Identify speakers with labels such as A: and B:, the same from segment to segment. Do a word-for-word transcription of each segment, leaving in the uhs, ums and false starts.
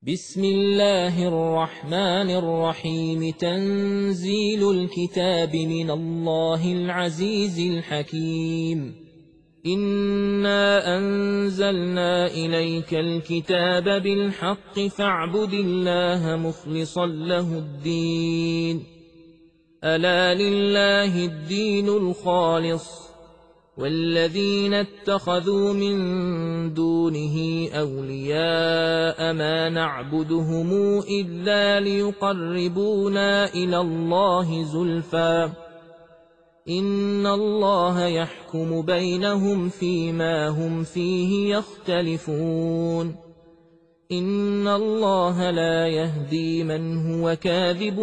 A: بسم الله الرحمن الرحيم تنزيل الكتاب من الله العزيز الحكيم. إنا أنزلنا إليك الكتاب بالحق فاعبد الله مخلصا له الدين. ألا لله الدين الخالص والذين اتخذوا من دونه أولياء ما نعبدهم إلا ليقربونا إلى الله زلفى إن الله يحكم بينهم فيما هم فيه يختلفون. إن الله لا يهدي من هو كاذب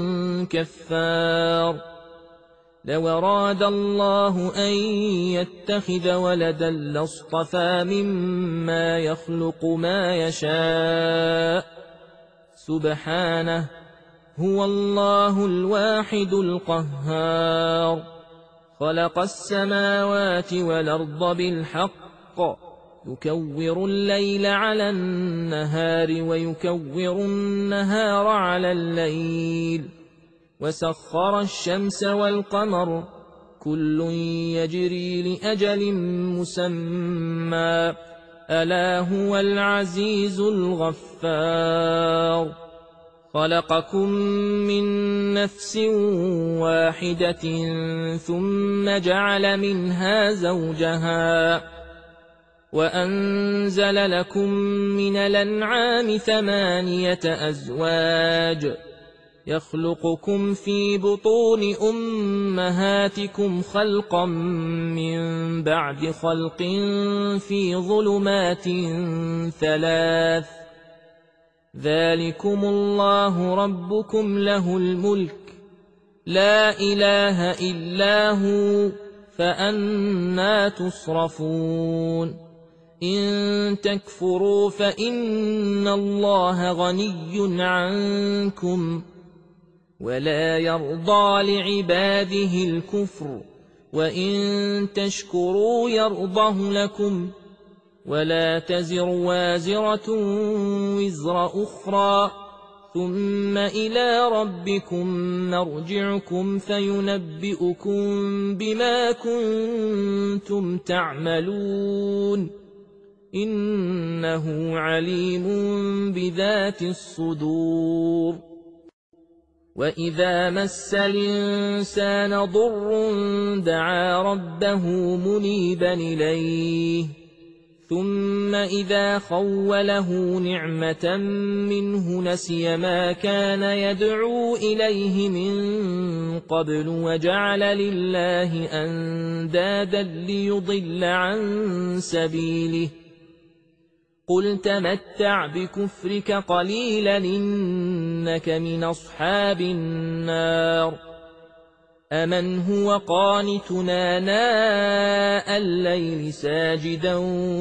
A: كفار. لو أراد الله أن يتخذ ولدا لاصطفى مما يخلق ما يشاء سبحانه هو الله الواحد القهار. خلق السماوات والأرض بالحق يكور الليل على النهار ويكور النهار على الليل وسخر الشمس والقمر كل يجري لأجل مسمى ألا هو العزيز الغفار. خلقكم من نفس واحدة ثم جعل منها زوجها وأنزل لكم من الأنعام ثمانية أزواج يخلقكم في بطون أمهاتكم خلقا من بعد خلق في ظلمات ثلاث ذلكم الله ربكم له الملك لا إله إلا هو فأنى تصرفون. إن تكفروا فإن الله غني عنكم ولا يرضى لعباده الكفر وإن تشكروا يرضه لكم ولا تزر وازرة وزر أخرى ثم إلى ربكم مرجعكم فينبئكم بما كنتم تعملون إنه عليم بذات الصدور. وإذا مس الإنسان ضر دعا ربه منيبا إليه ثم إذا خوله نعمة منه نسي ما كان يدعو إليه من قبل وجعل لله أندادا ليضل عن سبيله. قل تمتع بكفرك قليلا إنك من أصحاب النار. أمن هو قانتنا ناء الليل ساجدا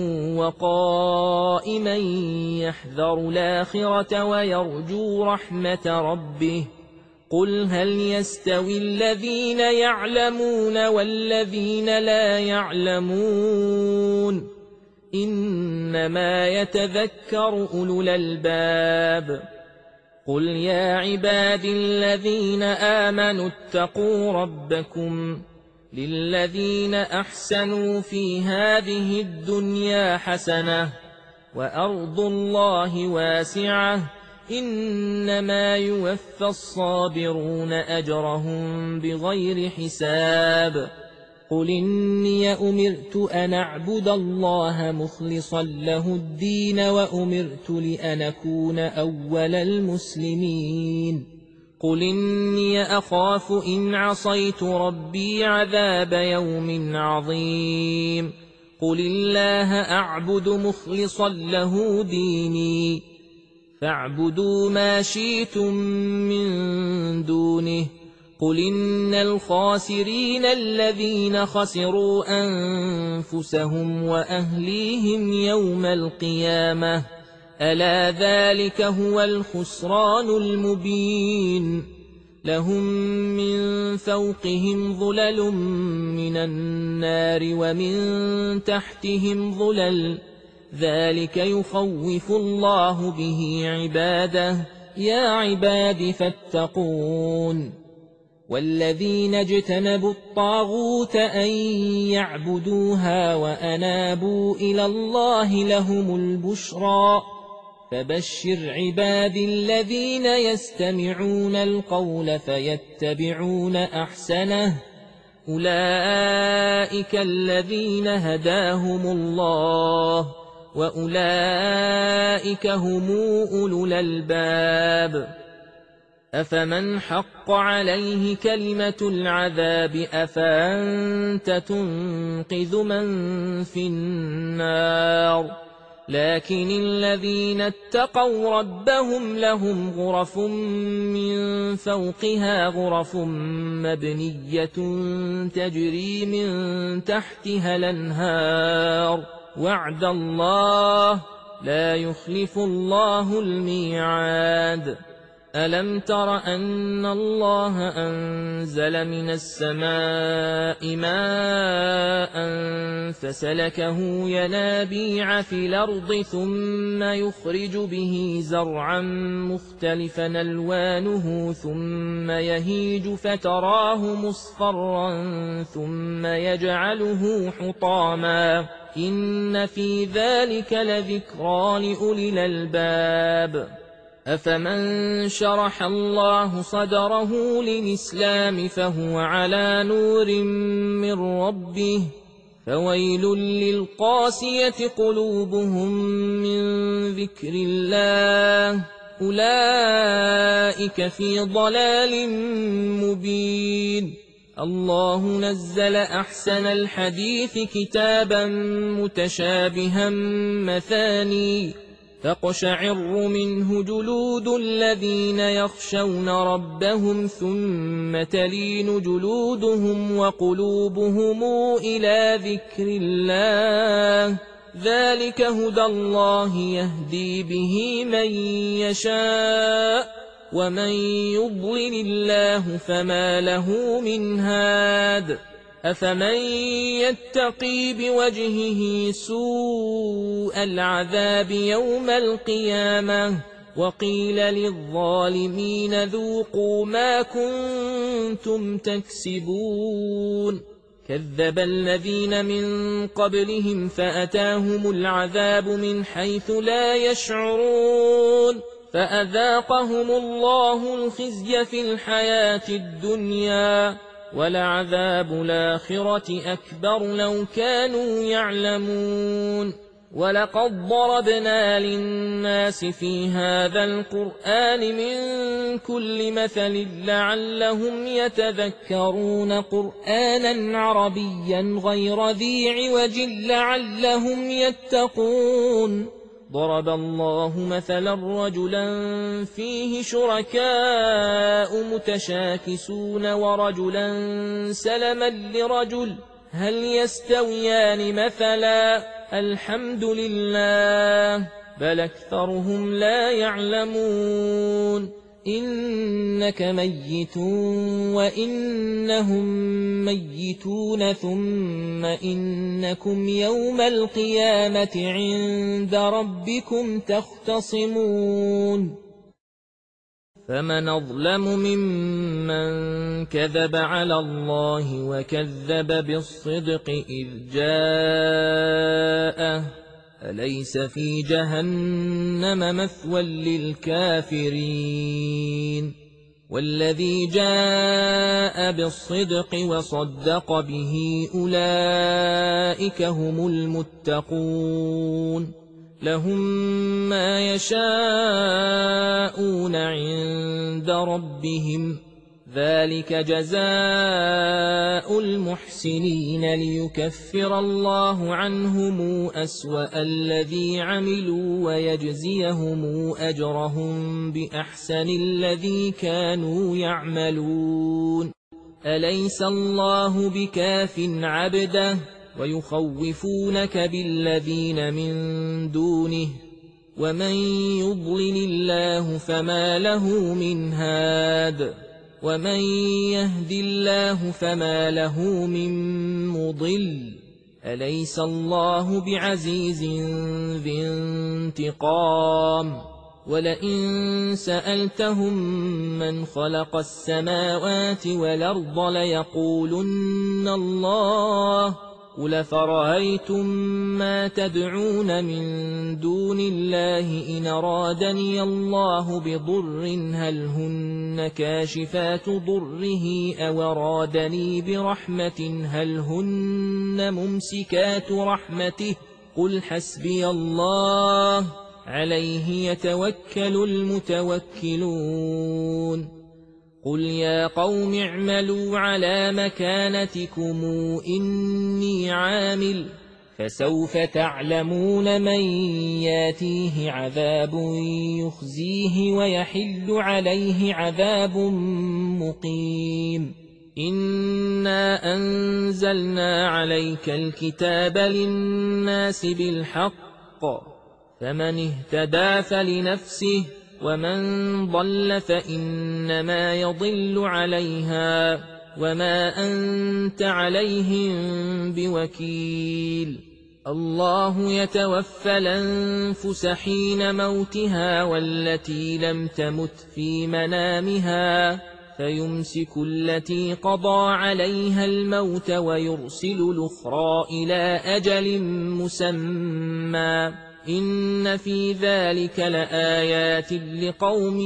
A: وقائما يحذر الآخرة ويرجو رحمة ربه قل هل يستوي الذين يعلمون والذين لا يعلمون إنما يتذكر أولو الألباب. قل يا عبادي الذين آمنوا اتقوا ربكم للذين أحسنوا في هذه الدنيا حسنة وأرض الله واسعة إنما يوفى الصابرون أجرهم بغير حساب. قل إني أمرت أن أعبد الله مخلصا له الدين وأمرت لأن أكون أول المسلمين. قل إني أخاف إن عصيت ربي عذاب يوم عظيم. قل الله أعبد مخلصا له ديني فاعبدوا ما شئتم من دونه. قل إن الخاسرين الذين خسروا أنفسهم وأهليهم يوم القيامة ألا ذلك هو الخسران المبين. لهم من فوقهم ظلل من النار ومن تحتهم ظلل ذلك يخوف الله به عباده يا عباد فاتقون والذين اجتنبوا الطاغوت أن يعبدوها وأنابوا إلى الله لهم البشرى فبشر عباد الذين يستمعون القول فيتبعون أحسنه أولئك الذين هداهم الله وأولئك هم أولو الألباب أفمن حق عليه كلمة العذاب أفأنت تنقذ من في النار لكن الذين اتقوا ربهم لهم غرف من فوقها غرف مبنية تجري من تحتها الأنهار وعد الله لا يخلف الله الميعاد ألم تر أن الله أنزل من السماء ماء فسلكه ينابيع في الأرض ثم يخرج به زرعا مختلفا ألوانه ثم يهيج فتراه مصفرا ثم يجعله حطاما إن في ذلك لذكرى لأولي الألباب أفمن شرح الله صدره للإسلام فهو على نور من ربه فويل للقاسية قلوبهم من ذكر الله أولئك في ضلال مبين الله نزل أحسن الحديث كتابا متشابها مثاني تقشعر منه جلود الذين يخشون ربهم ثم تلين جلودهم وقلوبهم إلى ذكر الله ذلك هدى الله يهدي به من يشاء ومن يضلل الله فما له من هاد أفمن يتقي بوجهه سوء العذاب يوم القيامة وقيل للظالمين ذوقوا ما كنتم تكسبون كذب الذين من قبلهم فأتاهم العذاب من حيث لا يشعرون فأذاقهم الله الخزي في الحياة الدنيا ولعذاب الآخرة أكبر لو كانوا يعلمون ولقد ضربنا للناس في هذا القرآن من كل مثل لعلهم يتذكرون قرآنا عربيا غير ذي عوج لعلهم يتقون ضرب الله مثلا رجلا فيه شركاء متشاكسون ورجلا سلما لرجل هل يستويان مثلا الحمد لله بل أكثرهم لا يعلمون إنك ميت وإنهم ميتون ثم إنكم يوم القيامة عند ربكم تختصمون فمن أظلم ممن كذب على الله وكذب بالصدق إذ جاءه أليس في جهنم مثوى للكافرين والذي جاء بالصدق وصدق به أولئك هم المتقون لهم ما يشاءون عند ربهم ذلك جزاء المحسنين ليكفر الله عنهم أسوأ الذي عملوا ويجزيهم أجرهم بأحسن الذي كانوا يعملون أليس الله بكاف عبده ويخوفونك بالذين من دونه ومن يضلل الله فما له من هاد ومن يهد الله فما له من مضل أليس الله بعزيز ذي انتقام ولئن سألتهم من خلق السماوات والأرض ليقولن الله قل فرأيتم ما تدعون من دون الله إن أرادني الله بضر هل هن كاشفات ضره أو أرادني برحمة هل هن ممسكات رحمته قل حسبي الله عليه يتوكل المتوكلون قل يا قوم اعملوا على مكانتكم إني عامل فسوف تعلمون من ياتيه عذاب يخزيه ويحل عليه عذاب مقيم إنا أنزلنا عليك الكتاب للناس بالحق فمن اهتدى فلنفسه ومن ضل فإنما يضل عليها وما أنت عليهم بوكيل الله يتوفى الأنفس حين موتها والتي لم تمت في منامها فيمسك التي قضى عليها الموت ويرسل الأخرى إلى أجل مسمى إن في ذلك لآيات لقوم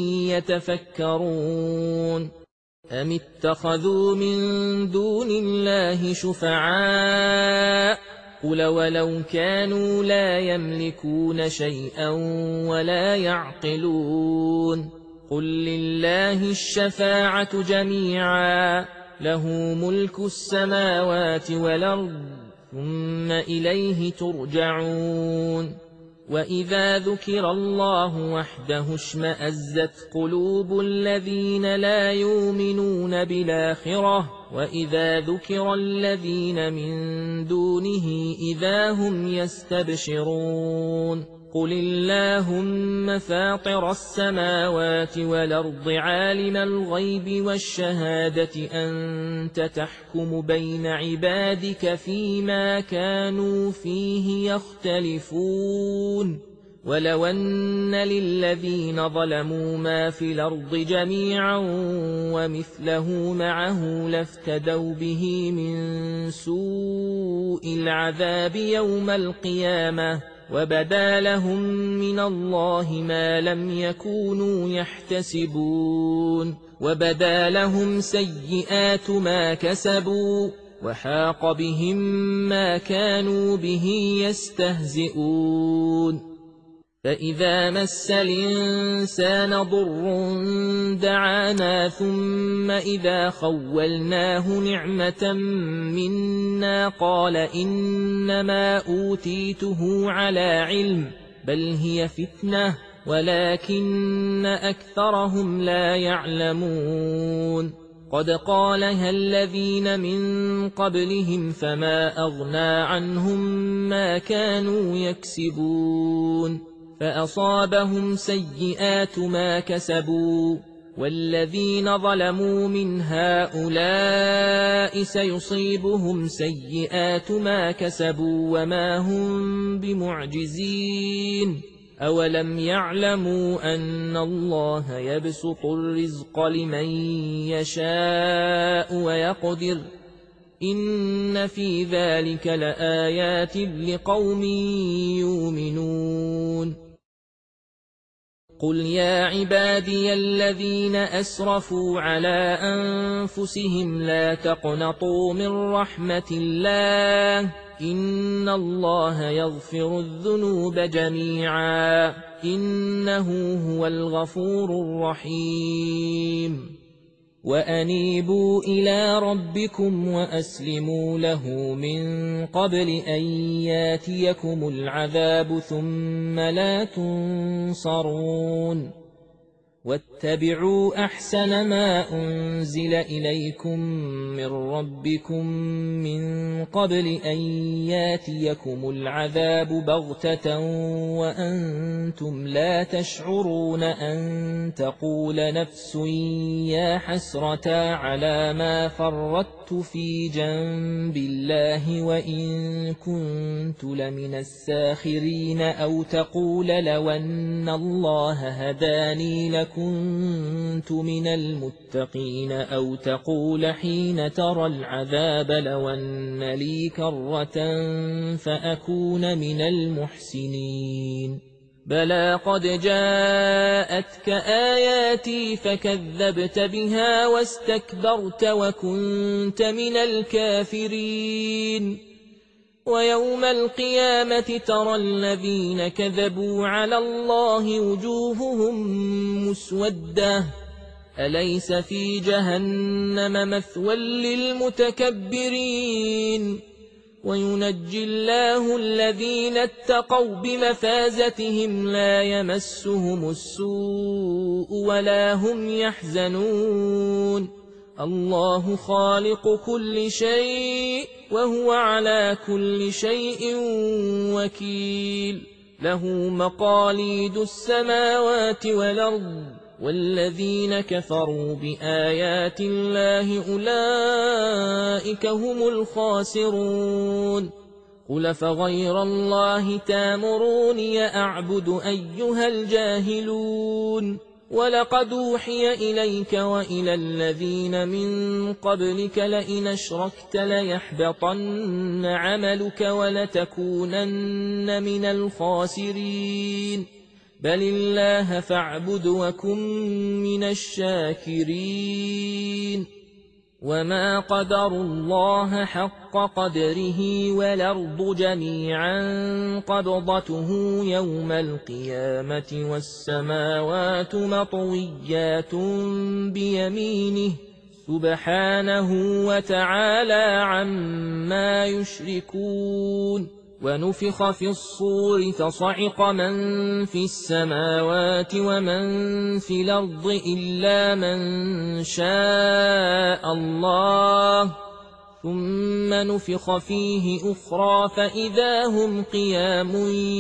A: يتفكرون أم اتخذوا من دون الله شفعاء قل ولو كانوا لا يملكون شيئا ولا يعقلون قل لله الشفاعة جميعا له ملك السماوات والأرض ثم إليه ترجعون وإذا ذكر الله وحده اشمأزت قلوب الذين لا يؤمنون بالآخرة وإذا ذكر الذين من دونه إذا هم يستبشرون قل اللهم فاطر السماوات والأرض عالم الغيب والشهادة أنت تحكم بين عبادك فيما كانوا فيه يختلفون ولو أن للذين ظلموا ما في الأرض جميعا ومثله معه لافتدوا به من سوء العذاب يوم القيامة وبدا لهم من الله ما لم يكونوا يحتسبون وبدا لهم سيئات ما كسبوا وحاق بهم ما كانوا به يستهزئون فإذا مس الإنسان ضر دعانا ثم إذا خولناه نعمة منا قال إنما أوتيته على علم بل هي فتنة ولكن أكثرهم لا يعلمون قد قالها الذين من قبلهم فما أغنى عنهم ما كانوا يكسبون فأصابهم سيئات ما كسبوا والذين ظلموا من هؤلاء سيصيبهم سيئات ما كسبوا وما هم بمعجزين أولم يعلموا أن الله يبسط الرزق لمن يشاء ويقدر إن في ذلك لآيات لقوم يؤمنون قل يا عبادي الذين أسرفوا على أنفسهم لا تقنطوا من رحمة الله إن الله يغفر الذنوب جميعا إنه هو الغفور الرحيم وأنيبوا إلى ربكم وأسلموا له من قبل أن ياتيكم العذاب ثم لا تنصرون واتبعوا أحسن ما أنزل إليكم من ربكم من قبل أن ياتيكم العذاب بغتة وأنتم لا تشعرون أن تقول نفس يا حسرة على ما فرطت في جنب الله وإن كنت لمن الساخرين أو تقول لو أن الله هداني لكنت من المتقين أو تقول حين ترى العذاب لو أن لي كرة فأكون من المحسنين بلى قد جاءتك آياتي فكذبت بها واستكبرت وكنت من الكافرين ويوم القيامة ترى الذين كذبوا على الله وجوههم مسودة أليس في جهنم مثوى للمتكبرين وينجي الله الذين اتقوا بمفازتهم لا يمسهم السوء ولا هم يحزنون الله خالق كل شيء وهو على كل شيء وكيل له مقاليد السماوات والأرض والذين كفروا بآيات الله أولئك هم الخاسرون قل فغير الله تامروني أعبد أيها الجاهلون ولقد أوحي إليك وإلى الذين من قبلك لئن أشركت ليحبطن عملك ولتكونن من الخاسرين بل الله فاعبد وكن من الشاكرين وما قدروا الله حق قدره والأرض جميعا قبضته يوم القيامة والسماوات مطويات بيمينه سبحانه وتعالى عما يشركون ونفخ في الصور فصعق من في السماوات ومن في الأرض إلا من شاء الله ثم نفخ فيه أخرى فإذا هم قيام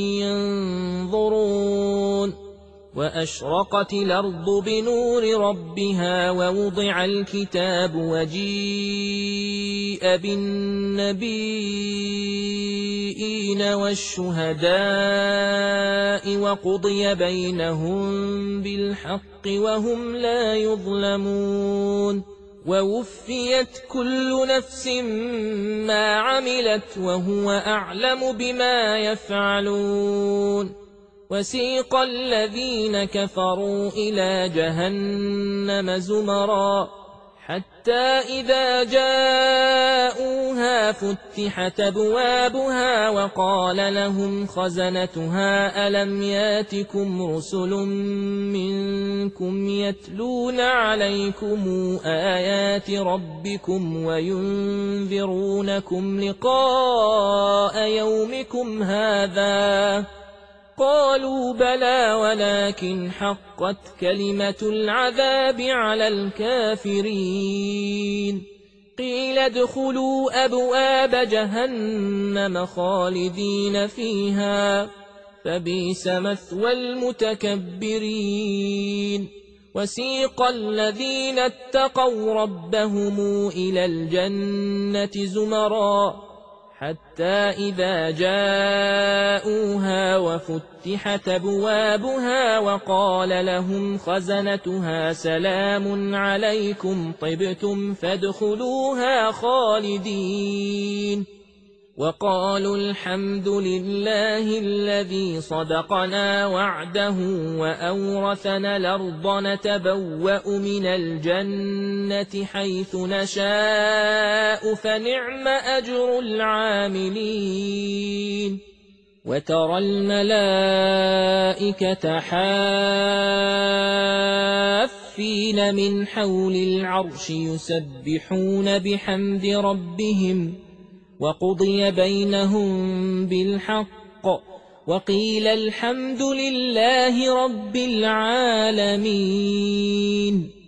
A: ينظرون وأشرقت الأرض بنور ربها ووضع الكتاب وجيء بالنبيين والشهداء وقضي بينهم بالحق وهم لا يظلمون ووفيت كل نفس ما عملت وهو أعلم بما يفعلون وسيق الذين كفروا إلى جهنم زمرا حتى إذا جاءوها فتحت أبوابها وقال لهم خزنتها ألم ياتكم رسل منكم يتلون عليكم آيات ربكم وينذرونكم لقاء يومكم هذا قالوا بلى ولكن حقت كلمة العذاب على الكافرين قيل ادخلوا أبواب جهنم خالدين فيها فبئس مثوى المتكبرين وسيق الذين اتقوا ربهم إلى الجنة زمرا حتى إذا جاءوها وفتحت أبوابها وقال لهم خزنتها سلام عليكم طبتم فادخلوها خالدين وقالوا الحمد لله الذي صدقنا وعده وأورثنا الأرض نتبوأ من الجنة حيث نشاء فنعم أجر العاملين وترى الملائكة حافين من حول العرش يسبحون بحمد ربهم وقضي بينهم بالحق وقيل الحمد لله رب العالمين.